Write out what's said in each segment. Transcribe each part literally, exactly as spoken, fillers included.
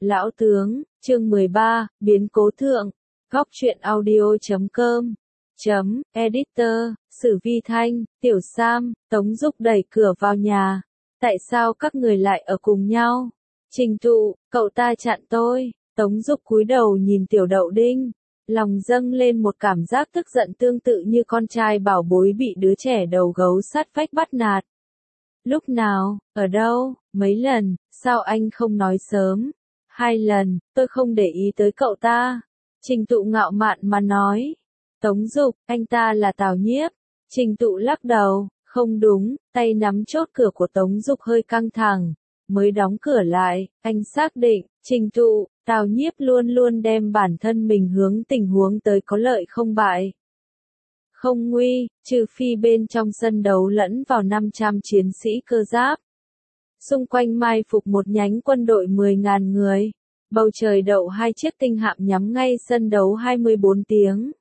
Lão tướng, chương mười ba, biến cố thượng, góc truyện audio chấm com, chấm, editor, Sử Vi Thanh, Tiểu Sam, Tống Dục đẩy cửa vào nhà. Tại sao các người lại ở cùng nhau? Trình Tụ, cậu ta chặn tôi. Tống Dục cúi đầu nhìn Tiểu Đậu Đinh, lòng dâng lên một cảm giác tức giận tương tự như con trai bảo bối bị đứa trẻ đầu gấu sát vách bắt nạt. Lúc nào, ở đâu, mấy lần, sao anh không nói sớm? Hai lần, tôi không để ý tới cậu ta. Trình Tụ ngạo mạn mà nói. Tống Dục, anh ta là Tào Nhiếp. Trình Tụ lắc đầu, không đúng, tay nắm chốt cửa của Tống Dục hơi căng thẳng. Mới đóng cửa lại, anh xác định, Trình Tụ, Tào Nhiếp luôn luôn đem bản thân mình hướng tình huống tới có lợi không bại. Không nguy, trừ phi bên trong sân đấu lẫn vào năm trăm chiến sĩ cơ giáp. Xung quanh mai phục một nhánh quân đội mười nghìn người. Bầu trời đậu hai chiếc tinh hạm nhắm ngay sân đấu hai mươi bốn tiếng.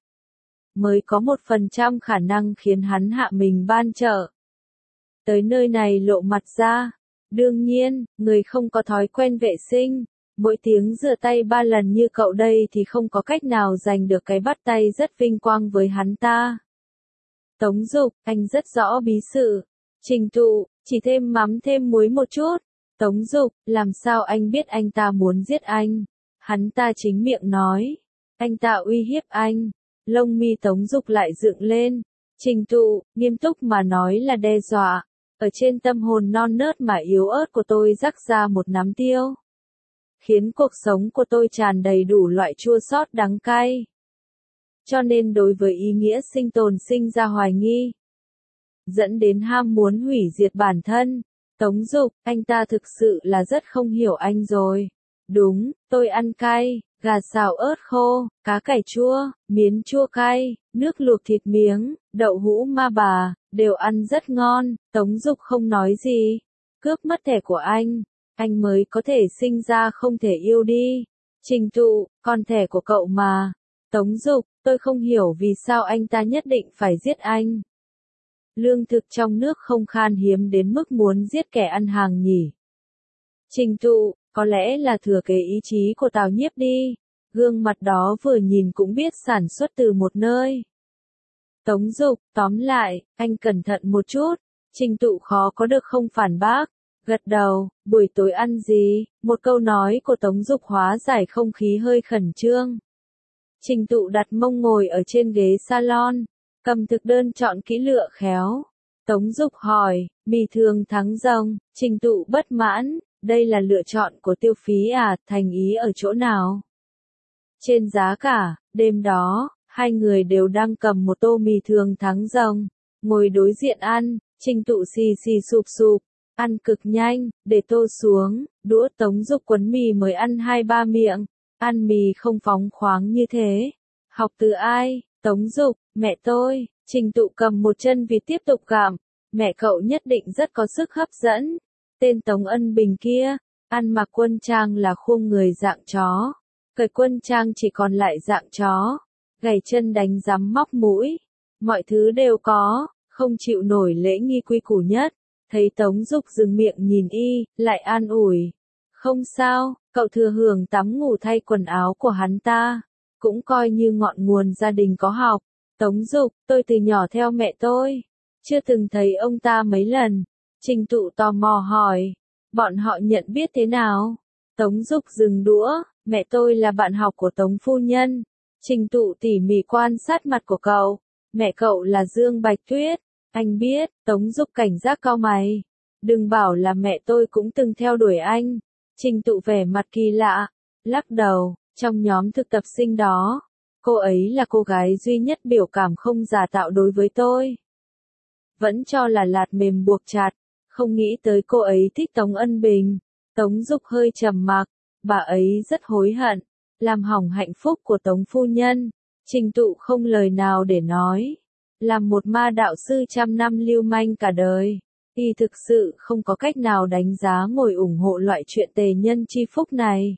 Mới có một phần trăm khả năng khiến hắn hạ mình ban trợ. Tới nơi này lộ mặt ra. Đương nhiên, người không có thói quen vệ sinh, mỗi tiếng rửa tay ba lần như cậu đây thì không có cách nào giành được cái bắt tay rất vinh quang với hắn ta. Tống Dục, anh rất rõ bí sự. Trình Tụ, chỉ thêm mắm thêm muối một chút. Tống Dục, làm sao anh biết anh ta muốn giết anh? Hắn ta chính miệng nói. Anh ta uy hiếp anh. Lông mi Tống Dục lại dựng lên. Trình Tụ, nghiêm túc mà nói là đe dọa. Ở trên tâm hồn non nớt mà yếu ớt của tôi rắc ra một nắm tiêu. Khiến cuộc sống của tôi tràn đầy đủ loại chua xót đắng cay. Cho nên đối với ý nghĩa sinh tồn sinh ra hoài nghi. Dẫn đến ham muốn hủy diệt bản thân. Tống Dục, anh ta thực sự là rất không hiểu anh rồi. Đúng, tôi ăn cay, gà xào ớt khô, cá cải chua, miến chua cay, nước luộc thịt miếng, đậu hũ ma bà, đều ăn rất ngon. Tống Dục không nói gì. Cướp mất thẻ của anh, anh mới có thể sinh ra không thể yêu đi. Trình Tụ, còn thẻ của cậu mà. Tống Dục, tôi không hiểu vì sao anh ta nhất định phải giết anh. Lương thực trong nước không khan hiếm đến mức muốn giết kẻ ăn hàng nhỉ. Trình Tụ, có lẽ là thừa kế ý chí của Tào Nhiếp đi. Gương mặt đó vừa nhìn cũng biết sản xuất từ một nơi. Tống Dục, tóm lại, anh cẩn thận một chút. Trình Tụ khó có được không phản bác. Gật đầu, buổi tối ăn gì? Một câu nói của Tống Dục hóa giải không khí hơi khẩn trương. Trình Tụ đặt mông ngồi ở trên ghế salon, cầm thực đơn chọn kỹ lựa khéo. Tống Dục hỏi, mì thường thắng rồng. Trình Tụ bất mãn, đây là lựa chọn của Tiêu Phí à, thành ý ở chỗ nào? Trên giá cả, đêm đó, hai người đều đang cầm một tô mì thường thắng rồng, ngồi đối diện ăn. Trình Tụ xì xì sụp sụp, ăn cực nhanh, để tô xuống, đũa. Tống Dục quấn mì mới ăn hai ba miệng, ăn mì không phóng khoáng như thế. Học từ ai? Tống Dục, mẹ tôi. Trình Tụ cầm một chân vịt tiếp tục gặm. Mẹ cậu nhất định rất có sức hấp dẫn. Tên Tống Ân Bình kia, ăn mặc quân trang là khuôn người dạng chó. Cởi quân trang chỉ còn lại dạng chó. Gảy chân đánh rắm móc mũi. Mọi thứ đều có, không chịu nổi lễ nghi quy củ nhất. Thấy Tống Dục dừng miệng nhìn y, lại an ủi. Không sao, cậu thừa hưởng tắm ngủ thay quần áo của hắn ta. Cũng coi như ngọn nguồn gia đình có học. Tống Dục, tôi từ nhỏ theo mẹ tôi. Chưa từng thấy ông ta mấy lần. Trình Tụ tò mò hỏi. Bọn họ nhận biết thế nào? Tống Dục dừng đũa. Mẹ tôi là bạn học của Tống phu nhân. Trình Tụ tỉ mỉ quan sát mặt của cậu. Mẹ cậu là Dương Bạch Tuyết. Anh biết. Tống Dục cảnh giác cau mày. Đừng bảo là mẹ tôi cũng từng theo đuổi anh. Trình Tụ vẻ mặt kỳ lạ. Lắc đầu. Trong nhóm thực tập sinh đó, cô ấy là cô gái duy nhất biểu cảm không giả tạo đối với tôi. Vẫn cho là lạt mềm buộc chặt, không nghĩ tới cô ấy thích Tống Ân Bình. Tống Dục hơi trầm mặc, bà ấy rất hối hận, làm hỏng hạnh phúc của Tống phu nhân. Trình Tụ không lời nào để nói. Làm một ma đạo sư trăm năm lưu manh cả đời, y thực sự không có cách nào đánh giá ngồi ủng hộ loại chuyện tề nhân chi phúc này.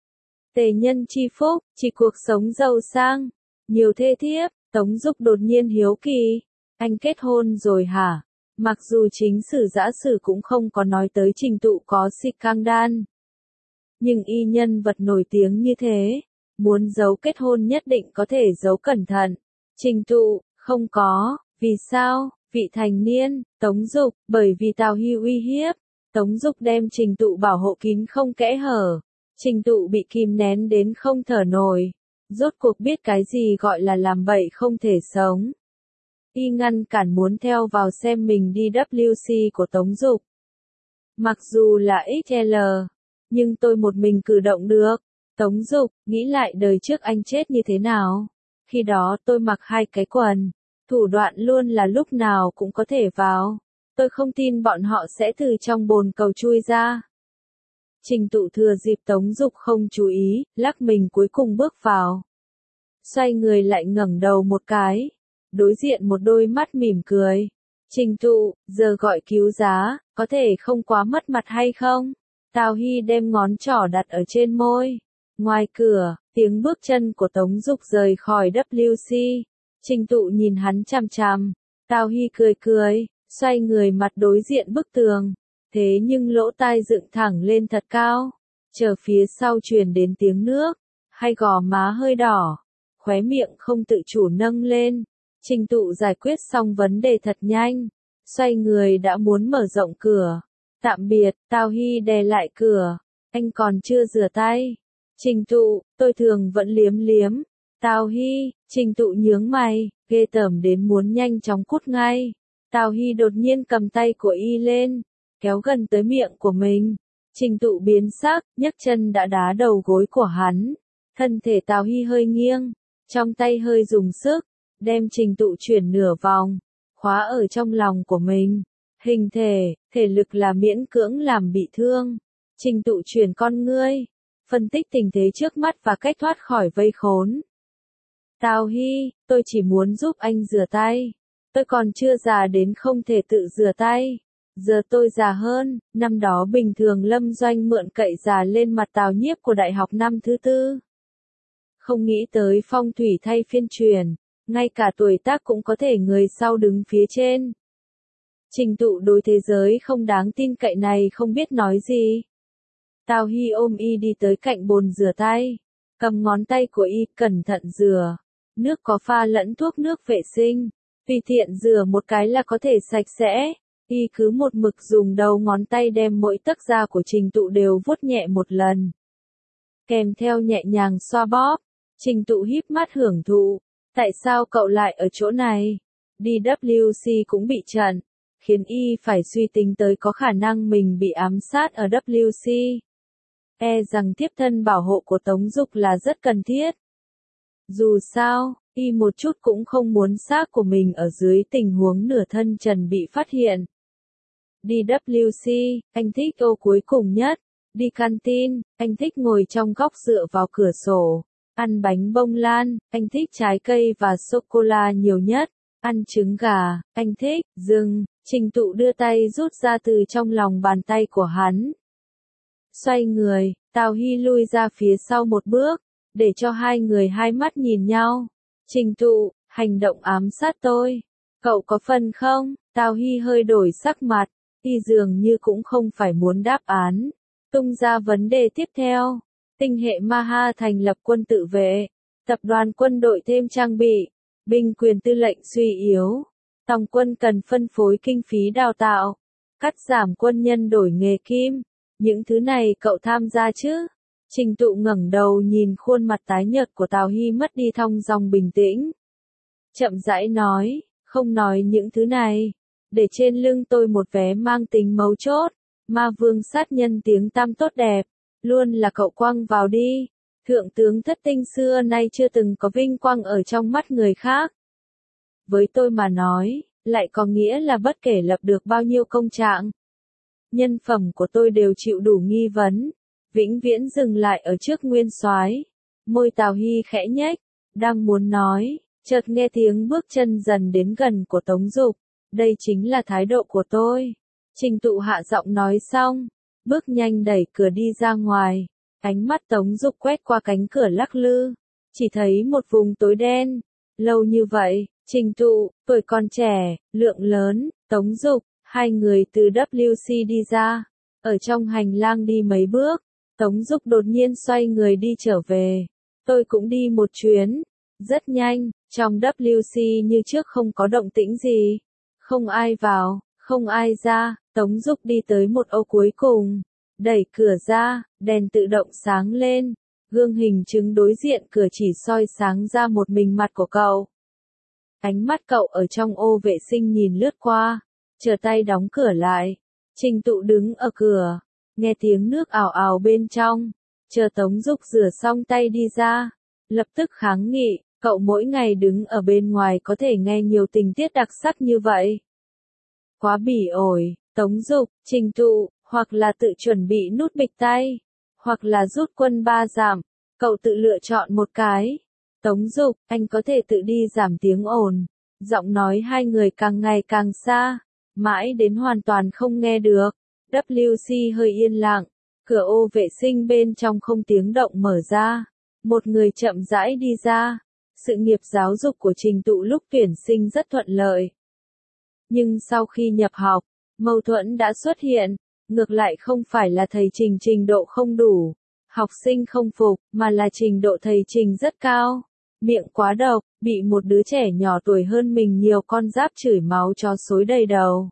Tề nhân chi phúc, chỉ cuộc sống giàu sang, nhiều thê thiếp. Tống Dục đột nhiên hiếu kỳ. Anh kết hôn rồi hả? Mặc dù chính sử giã sử cũng không có nói tới Trình Tụ có xịt căng đan. Nhưng y nhân vật nổi tiếng như thế, muốn giấu kết hôn nhất định có thể giấu cẩn thận. Trình Tụ, không có, vì sao? Vị thành niên, Tống Dục, bởi vì Tào Hy uy hiếp. Tống Dục đem Trình Tụ bảo hộ kín không kẽ hở. Trình Tụ bị kìm nén đến không thở nổi. Rốt cuộc biết cái gì gọi là làm bậy không thể sống. Y ngăn cản muốn theo vào xem mình đi W C của Tống Dục. Mặc dù là ích lờ, nhưng tôi một mình cử động được. Tống Dục, nghĩ lại đời trước anh chết như thế nào? Khi đó tôi mặc hai cái quần. Thủ đoạn luôn là lúc nào cũng có thể vào. Tôi không tin bọn họ sẽ từ trong bồn cầu chui ra. Trình Tụ thừa dịp Tống Dục không chú ý, lắc mình cuối cùng bước vào. Xoay người lại ngẩng đầu một cái. Đối diện một đôi mắt mỉm cười. Trình Tụ, giờ gọi cứu giá, có thể không quá mất mặt hay không? Tào Hy đem ngón trỏ đặt ở trên môi. Ngoài cửa, tiếng bước chân của Tống Dục rời khỏi W C. Trình Tụ nhìn hắn chằm chằm. Tào Hy cười cười, xoay người mặt đối diện bức tường. Thế nhưng lỗ tai dựng thẳng lên thật cao. Chờ phía sau truyền đến tiếng nước. Hay gò má hơi đỏ. Khóe miệng không tự chủ nâng lên. Trình Tụ giải quyết xong vấn đề thật nhanh. Xoay người đã muốn mở rộng cửa. Tạm biệt, Tào Hy đè lại cửa. Anh còn chưa rửa tay. Trình Tụ, tôi thường vẫn liếm liếm. Tào Hy, Trình Tụ nhướng mày, ghê tởm đến muốn nhanh chóng cút ngay. Tào Hy đột nhiên cầm tay của y lên, kéo gần tới miệng của mình. Trình Tụ biến sắc, nhấc chân đã đá đầu gối của hắn. Thân thể Tào Hy hơi nghiêng, trong tay hơi dùng sức, đem Trình Tụ chuyển nửa vòng, khóa ở trong lòng của mình. Hình thể, thể lực là miễn cưỡng làm bị thương. Trình Tụ chuyển con ngươi, phân tích tình thế trước mắt và cách thoát khỏi vây khốn. Tào Hy, tôi chỉ muốn giúp anh rửa tay. Tôi còn chưa già đến không thể tự rửa tay. Giờ tôi già hơn, năm đó bình thường Lâm Doanh mượn cậy già lên mặt Tào Nhiếp của đại học năm thứ tư. Không nghĩ tới phong thủy thay phiên truyền, ngay cả tuổi tác cũng có thể người sau đứng phía trên. Trình Tụ đối thế giới không đáng tin cậy này không biết nói gì. Tào Hy ôm y đi tới cạnh bồn rửa tay, cầm ngón tay của y cẩn thận rửa. Nước có pha lẫn thuốc nước vệ sinh, tùy tiện rửa một cái là có thể sạch sẽ. Y cứ một mực dùng đầu ngón tay đem mỗi tấc da của Trình Tụ đều vuốt nhẹ một lần. Kèm theo nhẹ nhàng xoa bóp, Trình Tụ híp mắt hưởng thụ. Tại sao cậu lại ở chỗ này? Đi W C cũng bị chặn, khiến y phải suy tính tới có khả năng mình bị ám sát ở W C. E rằng tiếp thân bảo hộ của Tống Dục là rất cần thiết. Dù sao, y một chút cũng không muốn xác của mình ở dưới tình huống nửa thân trần bị phát hiện. Đi W C, anh thích ô cuối cùng nhất. Đi canteen, anh thích ngồi trong góc dựa vào cửa sổ. Ăn bánh bông lan, anh thích trái cây và sô-cô-la nhiều nhất. Ăn trứng gà, anh thích. Dừng, Trình Tụ đưa tay rút ra từ trong lòng bàn tay của hắn. Xoay người, Tào Hy lui ra phía sau một bước, để cho hai người hai mắt nhìn nhau. Trình Tụ, hành động ám sát tôi. Cậu có phần không? Tào Hy hơi đổi sắc mặt, y dường như cũng không phải muốn đáp án. Tung ra vấn đề tiếp theo. Tinh hệ Maha thành lập quân tự vệ. Tập đoàn quân đội thêm trang bị. Binh quyền tư lệnh suy yếu. Tòng quân cần phân phối kinh phí đào tạo. Cắt giảm quân nhân đổi nghề kim. Những thứ này cậu tham gia chứ? Trình Tụ ngẩng đầu nhìn khuôn mặt tái nhợt của Tào Hy mất đi thong dong bình tĩnh. Chậm rãi nói, không nói những thứ này. Để trên lưng tôi một vé mang tính mấu chốt. Ma vương sát nhân tiếng tăm tốt đẹp. Luôn là cậu quăng vào đi. Thượng tướng thất tinh xưa nay chưa từng có vinh quang ở trong mắt người khác. Với tôi mà nói, lại có nghĩa là bất kể lập được bao nhiêu công trạng. Nhân phẩm của tôi đều chịu đủ nghi vấn. Vĩnh viễn dừng lại ở trước nguyên soái. Môi Tào Hy khẽ nhếch, đang muốn nói, chợt nghe tiếng bước chân dần đến gần của Tống Dục. Đây chính là thái độ của tôi. Trình Tụ hạ giọng nói xong, bước nhanh đẩy cửa đi ra ngoài. Ánh mắt Tống Dục quét qua cánh cửa lắc lư, chỉ thấy một vùng tối đen. Lâu như vậy, Trình Tụ, tuổi còn trẻ, lượng lớn, Tống Dục, hai người từ W C đi ra. Ở trong hành lang đi mấy bước, Tống Dục đột nhiên xoay người đi trở về. Tôi cũng đi một chuyến. Rất nhanh, trong W C như trước không có động tĩnh gì. Không ai vào, không ai ra, Tống Dục đi tới một ô cuối cùng. Đẩy cửa ra, đèn tự động sáng lên. Gương hình chứng đối diện cửa chỉ soi sáng ra một mình mặt của cậu. Ánh mắt cậu ở trong ô vệ sinh nhìn lướt qua, chờ tay đóng cửa lại. Trình Tụ đứng ở cửa, nghe tiếng nước ào ào bên trong, chờ Tống Dục rửa xong tay đi ra, lập tức kháng nghị, cậu mỗi ngày đứng ở bên ngoài có thể nghe nhiều tình tiết đặc sắc như vậy. Quá bỉ ổi, Tống Dục, Trình Tụ, hoặc là tự chuẩn bị nút bịch tay, hoặc là rút quân ba giảm, cậu tự lựa chọn một cái. Tống Dục, anh có thể tự đi giảm tiếng ồn. Giọng nói hai người càng ngày càng xa, mãi đến hoàn toàn không nghe được. W C hơi yên lặng, cửa ô vệ sinh bên trong không tiếng động mở ra. Một người chậm rãi đi ra. Sự nghiệp giáo dục của Trình Tụ lúc tuyển sinh rất thuận lợi. Nhưng sau khi nhập học, mâu thuẫn đã xuất hiện. Ngược lại không phải là thầy Trình trình độ không đủ, học sinh không phục, mà là trình độ thầy Trình rất cao. Miệng quá độc, bị một đứa trẻ nhỏ tuổi hơn mình nhiều con giáp chửi máu chó xối đầy đầu.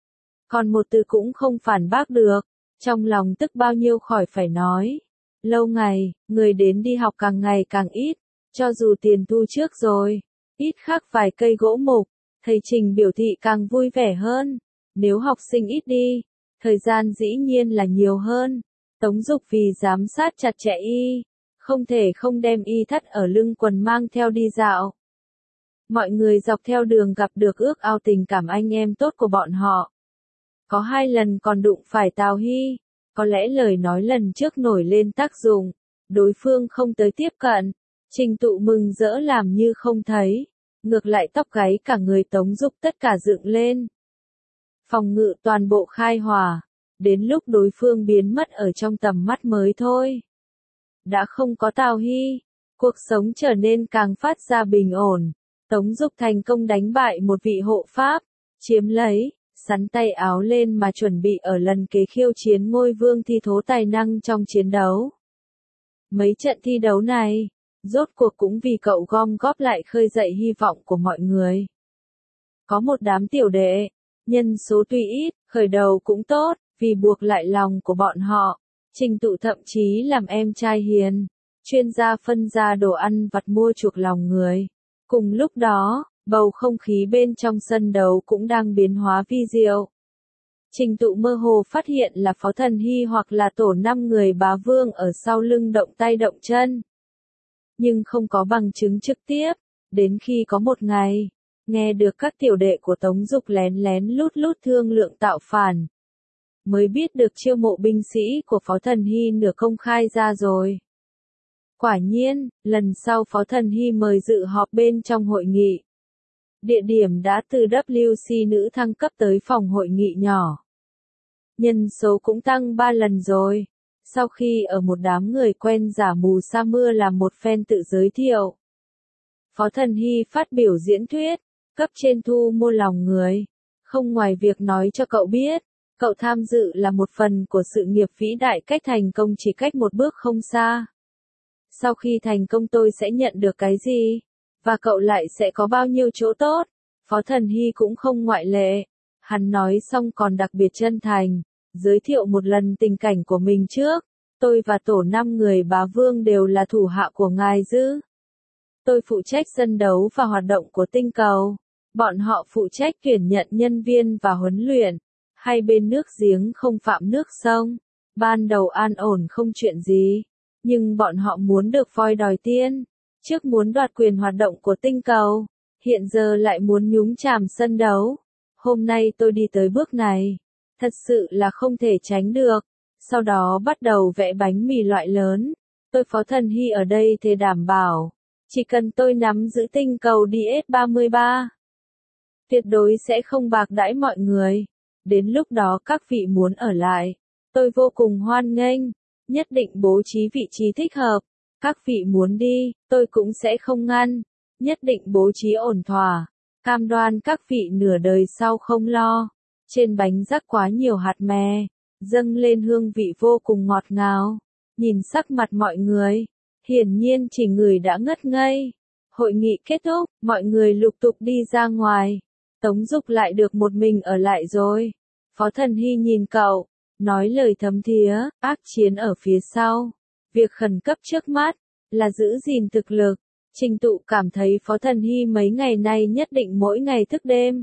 Còn một từ cũng không phản bác được, trong lòng tức bao nhiêu khỏi phải nói. Lâu ngày, người đến đi học càng ngày càng ít, cho dù tiền thu trước rồi, ít khác vài cây gỗ mục, thầy Trình biểu thị càng vui vẻ hơn. Nếu học sinh ít đi, thời gian dĩ nhiên là nhiều hơn. Tống Dục vì giám sát chặt chẽ y, không thể không đem y thắt ở lưng quần mang theo đi dạo. Mọi người dọc theo đường gặp được ước ao tình cảm anh em tốt của bọn họ. Có hai lần còn đụng phải Tào Hy, có lẽ lời nói lần trước nổi lên tác dụng, đối phương không tới tiếp cận. Trình Tụ mừng rỡ làm như không thấy, ngược lại tóc gáy cả người Tống Dục tất cả dựng lên. Phòng ngự toàn bộ khai hỏa, đến lúc đối phương biến mất ở trong tầm mắt mới thôi. Đã không có Tào Hy, cuộc sống trở nên càng phát ra bình ổn. Tống Dục thành công đánh bại một vị hộ pháp, chiếm lấy, sắn tay áo lên mà chuẩn bị ở lần kế khiêu chiến ngôi vương thi thố tài năng trong chiến đấu. Mấy trận thi đấu này, rốt cuộc cũng vì cậu gom góp lại khơi dậy hy vọng của mọi người. Có một đám tiểu đệ, nhân số tuy ít, khởi đầu cũng tốt, vì buộc lại lòng của bọn họ. Trình Tụ thậm chí làm em trai hiền, chuyên gia phân ra đồ ăn vặt mua chuộc lòng người. Cùng lúc đó, bầu không khí bên trong sân đấu cũng đang biến hóa vi diệu. Trình Tụ mơ hồ phát hiện là Phó Thần Hy hoặc là tổ năm người bá vương ở sau lưng động tay động chân. Nhưng không có bằng chứng trực tiếp, đến khi có một ngày, nghe được các tiểu đệ của Tống Dục lén lén lút lút thương lượng tạo phản. Mới biết được chiêu mộ binh sĩ của Phó Thần Hy nửa công khai ra rồi. Quả nhiên, lần sau Phó Thần Hy mời dự họp bên trong hội nghị. Địa điểm đã từ W C nữ thăng cấp tới phòng hội nghị nhỏ. Nhân số cũng tăng ba lần rồi. Sau khi ở một đám người quen giả mù sa mưa làm một phen tự giới thiệu. Phó Thần Hy phát biểu diễn thuyết, cấp trên thu mua lòng người. Không ngoài việc nói cho cậu biết, cậu tham dự là một phần của sự nghiệp vĩ đại cách thành công chỉ cách một bước không xa. Sau khi thành công tôi sẽ nhận được cái gì? Và cậu lại sẽ có bao nhiêu chỗ tốt? Phó Thần Hy cũng không ngoại lệ. Hắn nói xong còn đặc biệt chân thành, giới thiệu một lần tình cảnh của mình trước. Tôi và tổ năm người bá vương đều là thủ hạ của ngài Dư. Tôi phụ trách sân đấu và hoạt động của tinh cầu. Bọn họ phụ trách tuyển nhận nhân viên và huấn luyện. Hai bên nước giếng không phạm nước sông. Ban đầu an ổn không chuyện gì. Nhưng bọn họ muốn được voi đòi tiên. Trước muốn đoạt quyền hoạt động của tinh cầu. Hiện giờ lại muốn nhúng chàm sân đấu. Hôm nay tôi đi tới bước này. Thật sự là không thể tránh được. Sau đó bắt đầu vẽ bánh mì loại lớn. Tôi Phó Thần Hy ở đây thế đảm bảo. Chỉ cần tôi nắm giữ tinh cầu D S ba mươi ba. Tuyệt đối sẽ không bạc đãi mọi người. Đến lúc đó các vị muốn ở lại. Tôi vô cùng hoan nghênh. Nhất định bố trí vị trí thích hợp. Các vị muốn đi, tôi cũng sẽ không ngăn. Nhất định bố trí ổn thỏa. Cam đoan các vị nửa đời sau không lo. Trên bánh rắc quá nhiều hạt mè. Dâng lên hương vị vô cùng ngọt ngào. nhìn sắc mặt mọi người, hiển nhiên chỉ người đã ngất ngây. Hội nghị kết thúc, mọi người lục tục đi ra ngoài. Tống Dục lại được một mình ở lại rồi. Phó Thần Hy nhìn cậu, nói lời thấm thía, ác chiến ở phía sau. Việc khẩn cấp trước mắt, là giữ gìn thực lực. Trình Tụ cảm thấy Phó Thần Hy mấy ngày nay nhất định mỗi ngày thức đêm.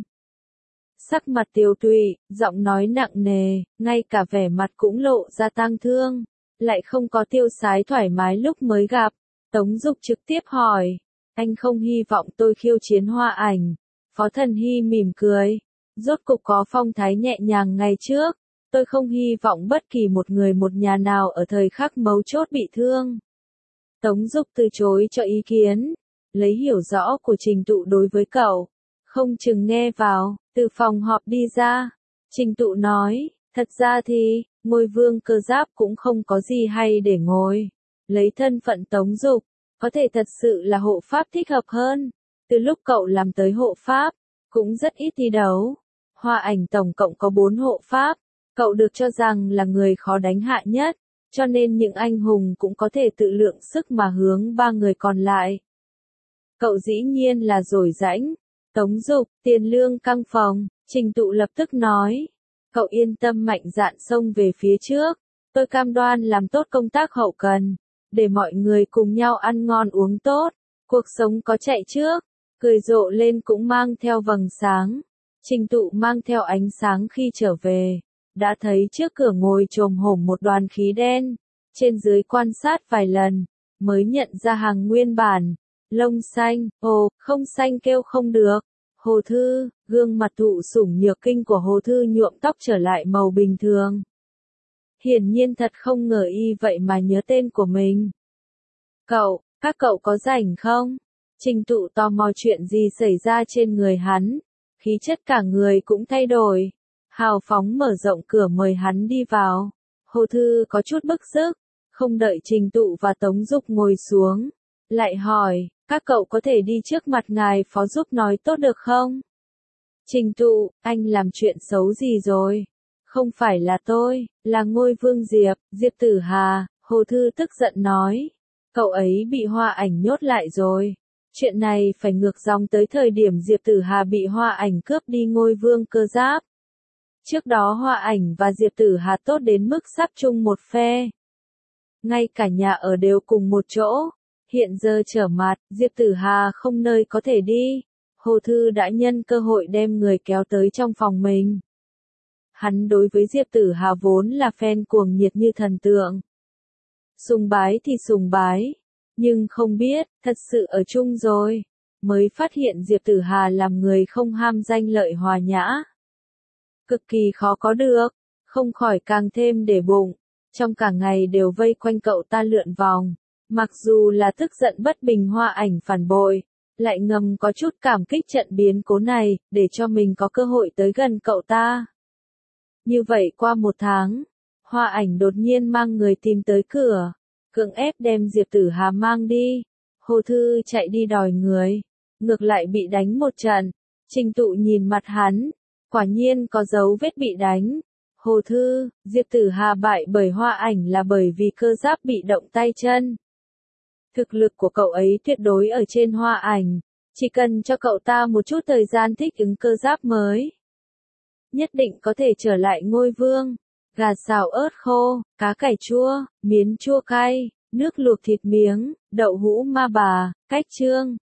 Sắc mặt tiều tụy, giọng nói nặng nề, ngay cả vẻ mặt cũng lộ ra tang thương. Lại không có tiêu sái thoải mái lúc mới gặp. Tống Dục trực tiếp hỏi, anh không hy vọng tôi khiêu chiến Hoa Ảnh. Phó Thần Hy mỉm cười, rốt cục có phong thái nhẹ nhàng ngày trước. Tôi không hy vọng bất kỳ một người một nhà nào ở thời khắc mấu chốt bị thương. Tống Dục từ chối cho ý kiến, lấy hiểu rõ của Trình Tụ đối với cậu. Không chừng nghe vào, từ phòng họp đi ra. Trình Tụ nói, thật ra thì, ngôi vương cơ giáp cũng không có gì hay để ngồi. Lấy thân phận Tống Dục, có thể thật sự là hộ pháp thích hợp hơn. Từ lúc cậu làm tới hộ pháp, cũng rất ít thi đấu. Hoa Ảnh tổng cộng có bốn hộ pháp, cậu được cho rằng là người khó đánh hạ nhất, cho nên những anh hùng cũng có thể tự lượng sức mà hướng ba người còn lại. Cậu dĩ nhiên là giỏi giãnh. Tống Dục, tiền lương căng phòng, Trình Tụ lập tức nói. Cậu yên tâm mạnh dạn xông về phía trước, tôi cam đoan làm tốt công tác hậu cần, để mọi người cùng nhau ăn ngon uống tốt, cuộc sống có chạy trước, cười rộ lên cũng mang theo vầng sáng. Trình Tụ mang theo ánh sáng khi trở về, đã thấy trước cửa ngồi chồm hổm một đoàn khí đen, trên dưới quan sát vài lần, mới nhận ra hàng nguyên bản. Lông xanh, ồ, không xanh kêu không được. Hồ Thư, gương mặt thụ sủng nhược kinh của Hồ Thư nhuộm tóc trở lại màu bình thường. Hiển nhiên thật không ngờ y vậy mà nhớ tên của mình. Cậu, các cậu có rảnh không? Trình Tụ tò mò chuyện gì xảy ra trên người hắn. Khí chất cả người cũng thay đổi. Hào phóng mở rộng cửa mời hắn đi vào. Hồ Thư có chút bức xúc, không đợi Trình Tụ và Tống Dục ngồi xuống. Lại hỏi, các cậu có thể đi trước mặt ngài phó giúp nói tốt được không? Trình Tụ, anh làm chuyện xấu gì rồi? Không phải là tôi, là ngôi vương Diệp, Diệp Tử Hà. Hồ Thư tức giận nói. Cậu ấy bị Hoa Ảnh nhốt lại rồi. Chuyện này phải ngược dòng tới thời điểm Diệp Tử Hà bị Hoa Ảnh cướp đi ngôi vương cơ giáp. Trước đó Hoa Ảnh và Diệp Tử Hà tốt đến mức sắp chung một phe. Ngay cả nhà ở đều cùng một chỗ. Hiện giờ trở mặt, Diệp Tử Hà không nơi có thể đi. Hồ Thư đã nhân cơ hội đem người kéo tới trong phòng mình. Hắn đối với Diệp Tử Hà vốn là fan cuồng nhiệt như thần tượng. Sùng bái thì sùng bái, nhưng không biết, thật sự ở chung rồi, mới phát hiện Diệp Tử Hà làm người không ham danh lợi hòa nhã. Cực kỳ khó có được, không khỏi càng thêm để bụng, trong cả ngày đều vây quanh cậu ta lượn vòng. Mặc dù là tức giận bất bình Hoa Ảnh phản bội, lại ngầm có chút cảm kích trận biến cố này, để cho mình có cơ hội tới gần cậu ta. Như vậy qua một tháng, Hoa Ảnh đột nhiên mang người tìm tới cửa, cưỡng ép đem Diệp Tử Hà mang đi. Hồ Thư chạy đi đòi người, ngược lại bị đánh một trận. Trình Tụ nhìn mặt hắn, quả nhiên có dấu vết bị đánh. Hồ Thư, Diệp Tử Hà bại bởi Hoa Ảnh là bởi vì cơ giáp bị động tay chân. Thực lực của cậu ấy tuyệt đối ở trên Hoa Ảnh, chỉ cần cho cậu ta một chút thời gian thích ứng cơ giáp mới. Nhất định có thể trở lại ngôi vương. Gà xào ớt khô, cá cải chua, miến chua cay, nước luộc thịt miếng, đậu hũ ma bà, cách trương.